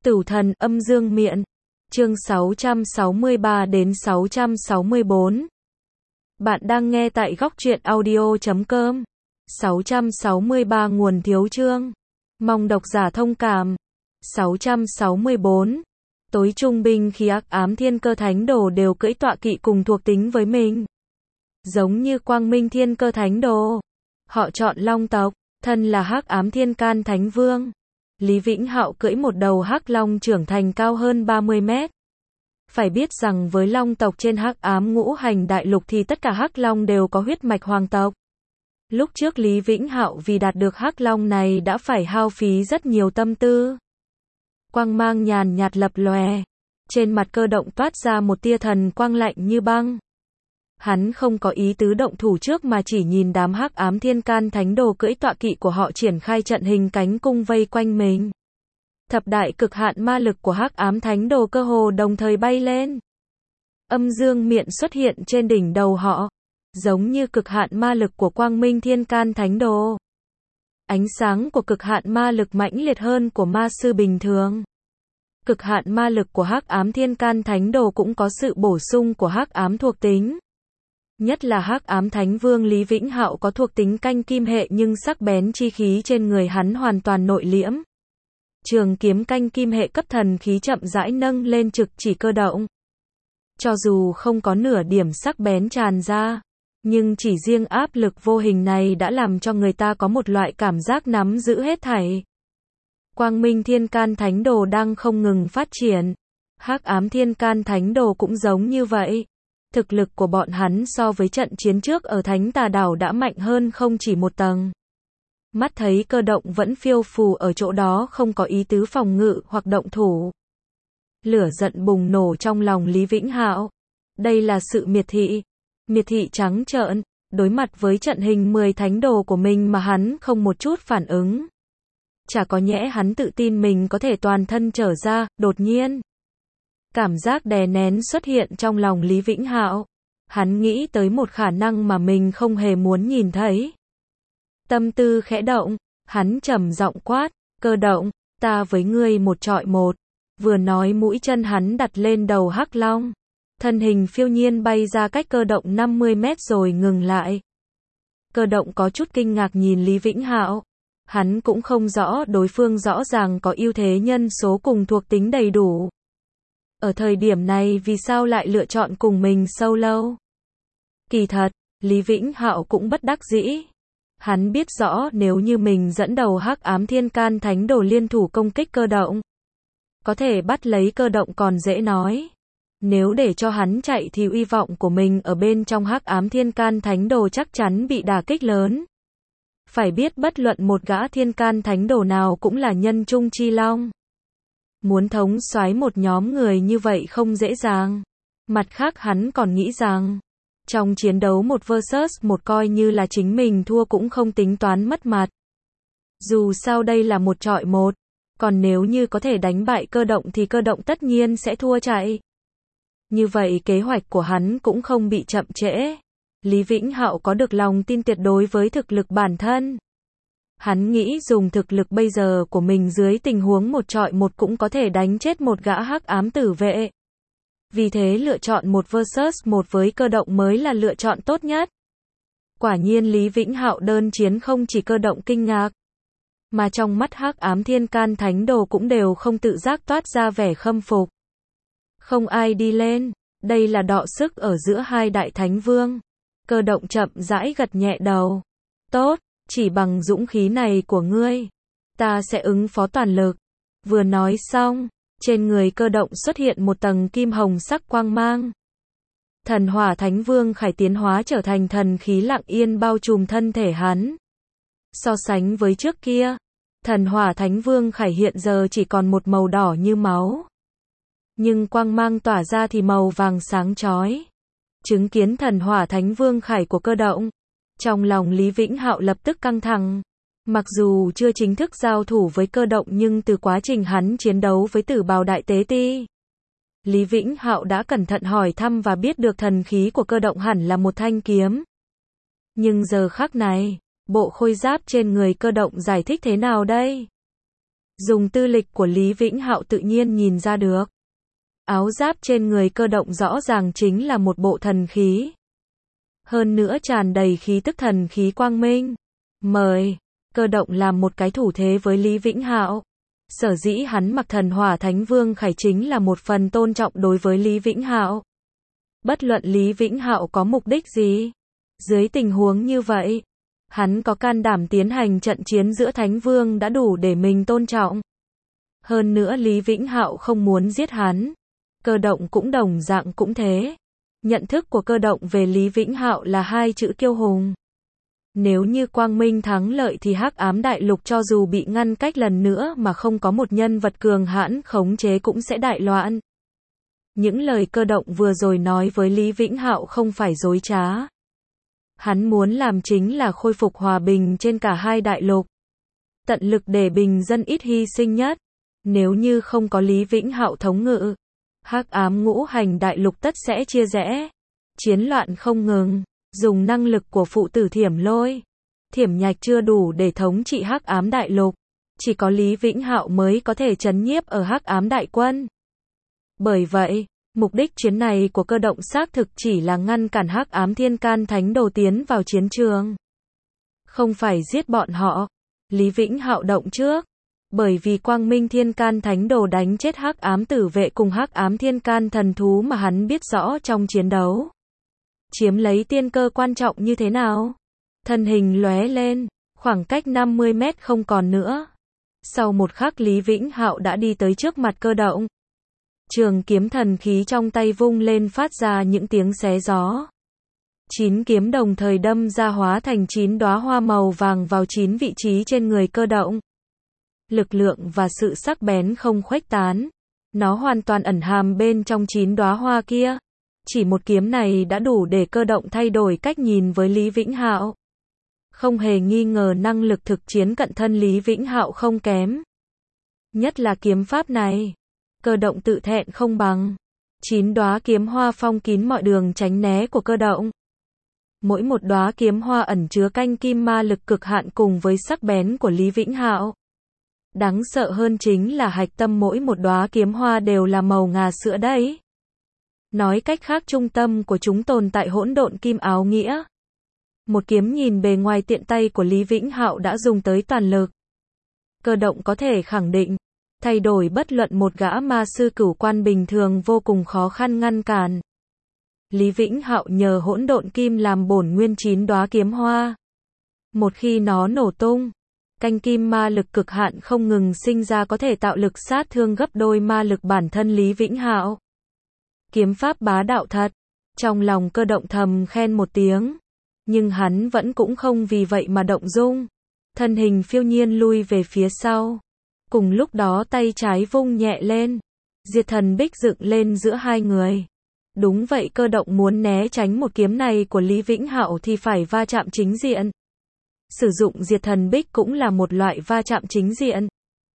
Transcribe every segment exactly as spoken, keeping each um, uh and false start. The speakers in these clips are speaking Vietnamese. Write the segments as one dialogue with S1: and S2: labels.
S1: Tử thần âm dương miện. Chương sáu trăm sáu mươi ba đến sáu trăm sáu mươi bốn. Bạn đang nghe tại góc truyện audio chấm com. sáu trăm sáu mươi ba nguồn thiếu chương. Mong độc giả thông cảm. sáu trăm sáu mươi bốn. Tối trung binh khi Hắc Ám Thiên Cơ Thánh Đồ đều cưỡi tọa kỵ cùng thuộc tính với mình. Giống như Quang Minh Thiên Cơ Thánh Đồ. Họ chọn Long tộc, thân là Hắc Ám Thiên Can Thánh Vương. Lý Vĩnh Hạo cưỡi một đầu hắc long trưởng thành cao hơn ba mươi mét. Phải biết rằng với long tộc trên Hắc Ám Ngũ Hành Đại Lục thì tất cả hắc long đều có huyết mạch hoàng tộc. Lúc trước Lý Vĩnh Hạo vì đạt được hắc long này đã phải hao phí rất nhiều tâm tư. Quang mang nhàn nhạt lập lòe, trên mặt Cơ Động toát ra một tia thần quang lạnh như băng. Hắn không có ý tứ động thủ trước mà chỉ nhìn đám Hắc Ám Thiên Can Thánh Đồ cưỡi tọa kỵ của họ triển khai trận hình cánh cung vây quanh mình. Thập đại cực hạn ma lực của Hắc Ám Thánh Đồ cơ hồ đồng thời bay lên. Âm dương miện xuất hiện trên đỉnh đầu họ, giống như cực hạn ma lực của Quang Minh Thiên Can Thánh Đồ. Ánh sáng của cực hạn ma lực mãnh liệt hơn của ma sư bình thường. Cực hạn ma lực của Hắc Ám Thiên Can Thánh Đồ cũng có sự bổ sung của hắc ám thuộc tính. Nhất là Hắc Ám Thánh Vương Lý Vĩnh Hạo có thuộc tính canh kim hệ nhưng sắc bén chi khí trên người hắn hoàn toàn nội liễm. Trường kiếm canh kim hệ cấp thần khí chậm rãi nâng lên trực chỉ Cơ Động. Cho dù không có nửa điểm sắc bén tràn ra, nhưng chỉ riêng áp lực vô hình này đã làm cho người ta có một loại cảm giác nắm giữ hết thảy. Quang Minh Thiên Can Thánh Đồ đang không ngừng phát triển. Hắc Ám Thiên Can Thánh Đồ cũng giống như vậy. Thực lực của bọn hắn so với trận chiến trước ở Thánh Tà Đảo đã mạnh hơn không chỉ một tầng. Mắt thấy Cơ Động vẫn phiêu phù ở chỗ đó không có ý tứ phòng ngự hoặc động thủ. Lửa giận bùng nổ trong lòng Lý Vĩnh Hạo. Đây là sự miệt thị. Miệt thị trắng trợn, đối mặt với trận hình mười thánh đồ của mình mà hắn không một chút phản ứng. Chả có nhẽ hắn tự tin mình có thể toàn thân trở ra, đột nhiên. Cảm giác đè nén xuất hiện trong lòng Lý Vĩnh Hạo. Hắn nghĩ tới một khả năng mà mình không hề muốn nhìn thấy. Tâm tư khẽ động, hắn trầm giọng quát, Cơ Động, ta với ngươi một trọi một. Vừa nói mũi chân hắn đặt lên đầu hắc long. Thân hình phiêu nhiên bay ra cách Cơ Động năm mươi mét rồi ngừng lại. Cơ Động có chút kinh ngạc nhìn Lý Vĩnh Hạo. Hắn cũng không rõ đối phương rõ ràng có ưu thế nhân số cùng thuộc tính đầy đủ. Ở thời điểm này vì sao lại lựa chọn cùng mình solo? Kỳ thật, Lý Vĩnh Hạo cũng bất đắc dĩ. Hắn biết rõ nếu như mình dẫn đầu Hắc Ám Thiên Can Thánh Đồ liên thủ công kích Cơ Động, có thể bắt lấy Cơ Động còn dễ nói. Nếu để cho hắn chạy thì uy vọng của mình ở bên trong Hắc Ám Thiên Can Thánh Đồ chắc chắn bị đả kích lớn. Phải biết bất luận một gã Thiên Can Thánh Đồ nào cũng là nhân trung chi long. Muốn thống soái một nhóm người như vậy không dễ dàng. Mặt khác hắn còn nghĩ rằng, trong chiến đấu một versus một coi như là chính mình thua cũng không tính toán mất mặt. Dù sao đây là một trọi một, còn nếu như có thể đánh bại Cơ Động thì Cơ Động tất nhiên sẽ thua chạy. Như vậy kế hoạch của hắn cũng không bị chậm trễ. Lý Vĩnh Hạo có được lòng tin tuyệt đối với thực lực bản thân. Hắn nghĩ dùng thực lực bây giờ của mình dưới tình huống một trọi một cũng có thể đánh chết một gã hắc ám tử vệ. Vì thế lựa chọn một versus một với Cơ Động mới là lựa chọn tốt nhất. Quả nhiên Lý Vĩnh Hạo đơn chiến không chỉ Cơ Động kinh ngạc, mà trong mắt Hắc Ám Thiên Can Thánh Đồ cũng đều không tự giác toát ra vẻ khâm phục. Không ai đi lên, đây là đọ sức ở giữa hai đại thánh vương. Cơ Động chậm rãi gật nhẹ đầu. Tốt, chỉ bằng dũng khí này của ngươi, ta sẽ ứng phó toàn lực. Vừa nói xong, trên người Cơ Động xuất hiện một tầng kim hồng sắc quang mang. Thần Hỏa Thánh Vương Khải tiến hóa trở thành thần khí lặng yên bao trùm thân thể hắn. So sánh với trước kia, Thần Hỏa Thánh Vương Khải hiện giờ chỉ còn một màu đỏ như máu. Nhưng quang mang tỏa ra thì màu vàng sáng chói. Chứng kiến Thần Hỏa Thánh Vương Khải của Cơ Động, trong lòng Lý Vĩnh Hạo lập tức căng thẳng. Mặc dù chưa chính thức giao thủ với Cơ Động nhưng từ quá trình hắn chiến đấu với Tử Bào Đại Tế Ti, Lý Vĩnh Hạo đã cẩn thận hỏi thăm và biết được thần khí của Cơ Động hẳn là một thanh kiếm. Nhưng giờ khắc này, bộ khôi giáp trên người Cơ Động giải thích thế nào đây? Dùng tư lịch của Lý Vĩnh Hạo tự nhiên nhìn ra được. Áo giáp trên người Cơ Động rõ ràng chính là một bộ thần khí. Hơn nữa tràn đầy khí tức thần khí quang minh. Mời, Cơ Động làm một cái thủ thế với Lý Vĩnh Hạo. Sở dĩ hắn mặc thần hỏa thánh vương khải chính là một phần tôn trọng đối với Lý Vĩnh Hạo. Bất luận Lý Vĩnh Hạo có mục đích gì, dưới tình huống như vậy, hắn có can đảm tiến hành trận chiến giữa thánh vương đã đủ để mình tôn trọng. Hơn nữa Lý Vĩnh Hạo không muốn giết hắn. Cơ Động cũng đồng dạng cũng thế. Nhận thức của Cơ Động về Lý Vĩnh Hạo là hai chữ kiêu hùng. Nếu như quang minh thắng lợi thì Hắc Ám Đại Lục cho dù bị ngăn cách lần nữa mà không có một nhân vật cường hãn khống chế cũng sẽ đại loạn. Những lời Cơ Động vừa rồi nói với Lý Vĩnh Hạo không phải dối trá. Hắn muốn làm chính là khôi phục hòa bình trên cả hai đại lục. Tận lực để bình dân ít hy sinh nhất. Nếu như không có Lý Vĩnh Hạo thống ngự, Hắc Ám Ngũ Hành Đại Lục tất sẽ chia rẽ. Chiến loạn không ngừng. Dùng năng lực của phụ tử Thiểm Lôi, Thiểm Nhạch chưa đủ để thống trị Hắc Ám Đại Lục. Chỉ có Lý Vĩnh Hạo mới có thể trấn nhiếp ở Hắc Ám Đại Quân. Bởi vậy, mục đích chiến này của Cơ Động xác thực chỉ là ngăn cản Hắc Ám Thiên Can Thánh Đồ tiến vào chiến trường. Không phải giết bọn họ. Lý Vĩnh Hạo động trước. Bởi vì Quang Minh Thiên Can Thánh Đồ đánh chết Hắc Ám Tử Vệ cùng Hắc Ám Thiên Can Thần Thú mà hắn biết rõ trong chiến đấu. Chiếm lấy tiên cơ quan trọng như thế nào? Thân hình lóe lên, khoảng cách năm mươi mét không còn nữa. Sau một khắc Lý Vĩnh Hạo đã đi tới trước mặt Cơ Động. Trường kiếm thần khí trong tay vung lên phát ra những tiếng xé gió. Chín kiếm đồng thời đâm ra hóa thành chín đóa hoa màu vàng vào chín vị trí trên người Cơ Động. Lực lượng và sự sắc bén không khuếch tán. Nó hoàn toàn ẩn hàm bên trong chín đóa hoa kia. Chỉ một kiếm này đã đủ để Cơ Động thay đổi cách nhìn với Lý Vĩnh Hạo. Không hề nghi ngờ năng lực thực chiến cận thân Lý Vĩnh Hạo không kém. Nhất là kiếm pháp này. Cơ Động tự thẹn không bằng. Chín đóa kiếm hoa phong kín mọi đường tránh né của Cơ Động. Mỗi một đóa kiếm hoa ẩn chứa canh kim ma lực cực hạn cùng với sắc bén của Lý Vĩnh Hạo. Đáng sợ hơn chính là hạch tâm mỗi một đóa kiếm hoa đều là màu ngà sữa đấy. Nói cách khác trung tâm của chúng tồn tại hỗn độn kim áo nghĩa. Một kiếm nhìn bề ngoài tiện tay của Lý Vĩnh Hạo đã dùng tới toàn lực. Cơ Động có thể khẳng định, thay đổi bất luận một gã ma sư cửu quan bình thường vô cùng khó khăn ngăn cản. Lý Vĩnh Hạo nhờ hỗn độn kim làm bổn nguyên chín đóa kiếm hoa. Một khi nó nổ tung, canh kim ma lực cực hạn không ngừng sinh ra có thể tạo lực sát thương gấp đôi ma lực bản thân Lý Vĩnh Hạo. Kiếm pháp bá đạo thật. Trong lòng Cơ Động thầm khen một tiếng. Nhưng hắn vẫn cũng không vì vậy mà động dung. Thân hình phiêu nhiên lui về phía sau. Cùng lúc đó tay trái vung nhẹ lên. Diệt thần bích dựng lên giữa hai người. Đúng vậy, Cơ Động muốn né tránh một kiếm này của Lý Vĩnh Hạo thì phải va chạm chính diện. Sử dụng diệt thần bích cũng là một loại va chạm chính diện.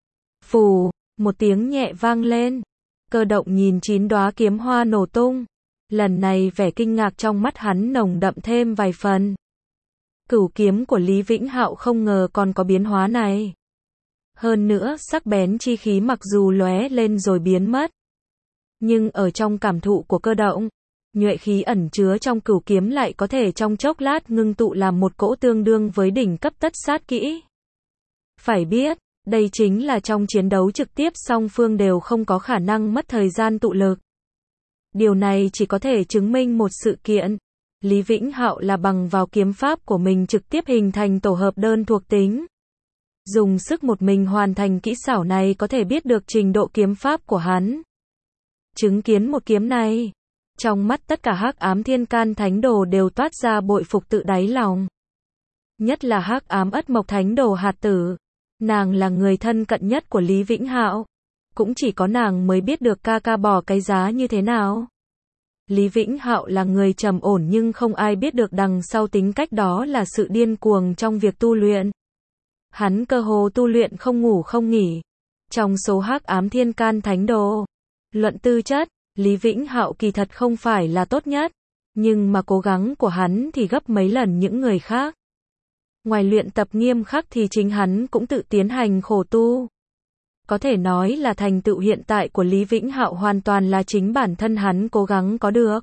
S1: Phù, một tiếng nhẹ vang lên. Cơ Động nhìn chín đóa kiếm hoa nổ tung. Lần này vẻ kinh ngạc trong mắt hắn nồng đậm thêm vài phần. Cửu kiếm của Lý Vĩnh Hạo không ngờ còn có biến hóa này. Hơn nữa, sắc bén chi khí mặc dù lóe lên rồi biến mất. Nhưng ở trong cảm thụ của Cơ Động, nhuệ khí ẩn chứa trong cửu kiếm lại có thể trong chốc lát ngưng tụ làm một cỗ tương đương với đỉnh cấp tất sát kỹ. Phải biết, đây chính là trong chiến đấu trực tiếp song phương đều không có khả năng mất thời gian tụ lực. Điều này chỉ có thể chứng minh một sự kiện. Lý Vĩnh Hạo là bằng vào kiếm pháp của mình trực tiếp hình thành tổ hợp đơn thuộc tính. Dùng sức một mình hoàn thành kỹ xảo này có thể biết được trình độ kiếm pháp của hắn. Chứng kiến một kiếm này, trong mắt tất cả Hắc Ám Thiên Can Thánh Đồ đều toát ra bội phục tự đáy lòng. Nhất là Hắc Ám Ất Mộc Thánh Đồ Hạt Tử. Nàng là người thân cận nhất của Lý Vĩnh Hạo. Cũng chỉ có nàng mới biết được ca ca bỏ cái giá như thế nào. Lý Vĩnh Hạo là người trầm ổn nhưng không ai biết được đằng sau tính cách đó là sự điên cuồng trong việc tu luyện. Hắn cơ hồ tu luyện không ngủ không nghỉ. Trong số Hắc Ám Thiên Can Thánh Đồ, luận tư chất, Lý Vĩnh Hạo kỳ thật không phải là tốt nhất, nhưng mà cố gắng của hắn thì gấp mấy lần những người khác. Ngoài luyện tập nghiêm khắc thì chính hắn cũng tự tiến hành khổ tu. Có thể nói là thành tựu hiện tại của Lý Vĩnh Hạo hoàn toàn là chính bản thân hắn cố gắng có được.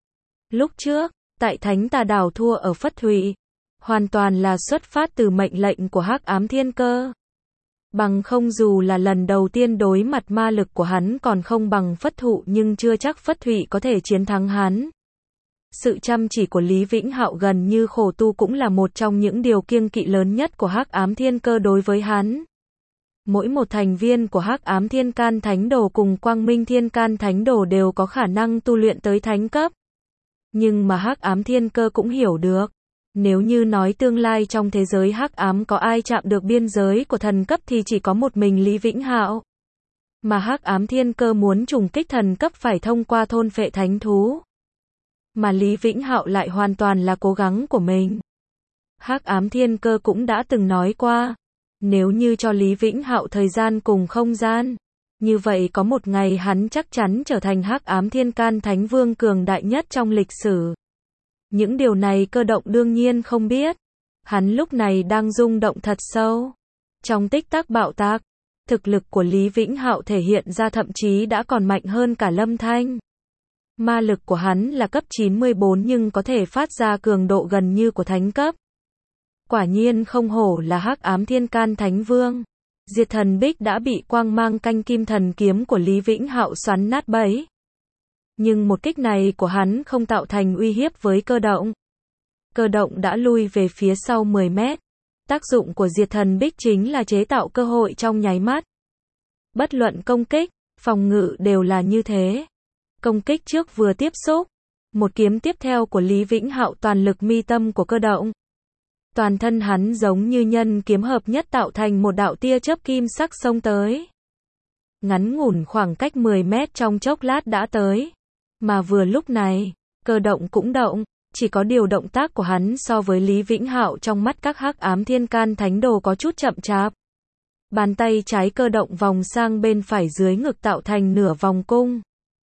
S1: Lúc trước, tại Thánh Tà Đảo thua ở Phất Thụy, hoàn toàn là xuất phát từ mệnh lệnh của Hắc Ám Thiên Cơ. Bằng không dù là lần đầu tiên đối mặt ma lực của hắn còn không bằng Phất Thụ nhưng chưa chắc Phất Thụy có thể chiến thắng hắn. Sự chăm chỉ của Lý Vĩnh Hạo gần như khổ tu cũng là một trong những điều kiêng kỵ lớn nhất của Hắc Ám Thiên Cơ đối với hắn. Mỗi một thành viên của Hắc Ám Thiên Can Thánh Đồ cùng Quang Minh Thiên Can Thánh Đồ đều có khả năng tu luyện tới thánh cấp. Nhưng mà Hắc Ám Thiên Cơ cũng hiểu được, nếu như nói tương lai trong thế giới hắc ám có ai chạm được biên giới của thần cấp thì chỉ có một mình Lý Vĩnh Hạo. Mà Hắc Ám Thiên Cơ muốn trùng kích thần cấp phải thông qua thôn phệ thánh thú. Mà Lý Vĩnh Hạo lại hoàn toàn là cố gắng của mình. Hắc Ám Thiên Cơ cũng đã từng nói qua, nếu như cho Lý Vĩnh Hạo thời gian cùng không gian, như vậy có một ngày hắn chắc chắn trở thành Hắc Ám Thiên Can Thánh Vương cường đại nhất trong lịch sử. Những điều này Cơ Động đương nhiên không biết. Hắn lúc này đang rung động thật sâu. Trong tích tắc bạo tạc, thực lực của Lý Vĩnh Hạo thể hiện ra thậm chí đã còn mạnh hơn cả Lâm Thanh. Ma lực của hắn là cấp chín mươi bốn nhưng có thể phát ra cường độ gần như của thánh cấp. Quả nhiên không hổ là Hắc Ám Thiên Can Thánh Vương. Diệt Thần Bích đã bị quang mang canh kim thần kiếm của Lý Vĩnh Hạo xoắn nát bấy. Nhưng một kích này của hắn không tạo thành uy hiếp với Cơ Động. Cơ Động đã lui về phía sau mười mét. Tác dụng của Diệt Thần Bích chính là chế tạo cơ hội trong nháy mắt. Bất luận công kích, phòng ngự đều là như thế. Công kích trước vừa tiếp xúc, một kiếm tiếp theo của Lý Vĩnh Hạo toàn lực mi tâm của Cơ Động. Toàn thân hắn giống như nhân kiếm hợp nhất tạo thành một đạo tia chớp kim sắc xông tới. Ngắn ngủn khoảng cách mười mét trong chốc lát đã tới. Mà vừa lúc này, Cơ Động cũng động, chỉ có điều động tác của hắn so với Lý Vĩnh Hạo trong mắt các Hắc Ám Thiên Can Thánh Đồ có chút chậm chạp. Bàn tay trái Cơ Động vòng sang bên phải dưới ngực tạo thành nửa vòng cung.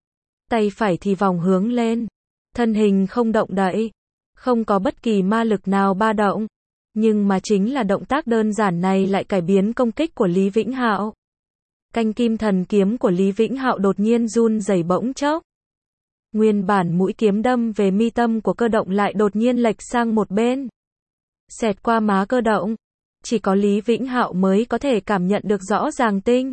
S1: Tay phải thì vòng hướng lên. Thân hình không động đậy, không có bất kỳ ma lực nào ba động. Nhưng mà chính là động tác đơn giản này lại cải biến công kích của Lý Vĩnh Hạo. Canh kim thần kiếm của Lý Vĩnh Hạo đột nhiên run rẩy bỗng chốc. Nguyên bản mũi kiếm đâm về mi tâm của Cơ Động lại đột nhiên lệch sang một bên. Xẹt qua má Cơ Động. Chỉ có Lý Vĩnh Hạo mới có thể cảm nhận được rõ ràng tinh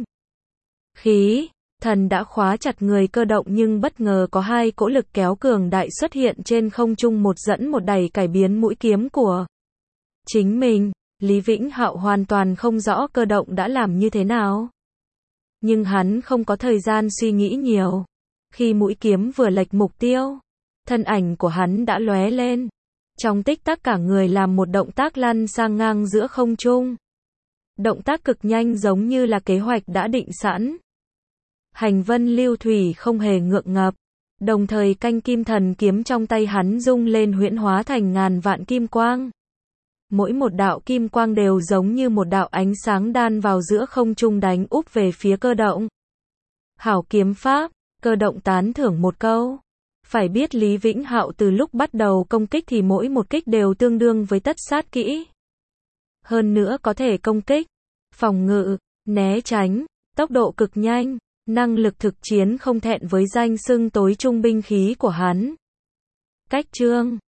S1: khí thần đã khóa chặt người Cơ Động nhưng bất ngờ có hai cỗ lực kéo cường đại xuất hiện trên không trung một dẫn một đẩy cải biến mũi kiếm của chính mình. Lý Vĩnh Hạo hoàn toàn không rõ Cơ Động đã làm như thế nào. Nhưng hắn không có thời gian suy nghĩ nhiều. Khi mũi kiếm vừa lệch mục tiêu, thân ảnh của hắn đã lóe lên. Trong tích tắc cả người làm một động tác lăn sang ngang giữa không trung. Động tác cực nhanh giống như là kế hoạch đã định sẵn. Hành vân lưu thủy không hề ngượng ngập. Đồng thời canh kim thần kiếm trong tay hắn rung lên huyễn hóa thành ngàn vạn kim quang. Mỗi một đạo kim quang đều giống như một đạo ánh sáng đan vào giữa không trung đánh úp về phía Cơ Động. Hảo kiếm pháp, Cơ Động tán thưởng một câu. Phải biết Lý Vĩnh Hạo từ lúc bắt đầu công kích thì mỗi một kích đều tương đương với tất sát kỹ. Hơn nữa có thể công kích, phòng ngự, né tránh, tốc độ cực nhanh, năng lực thực chiến không thẹn với danh xưng tối trung binh khí của hắn. Cách chương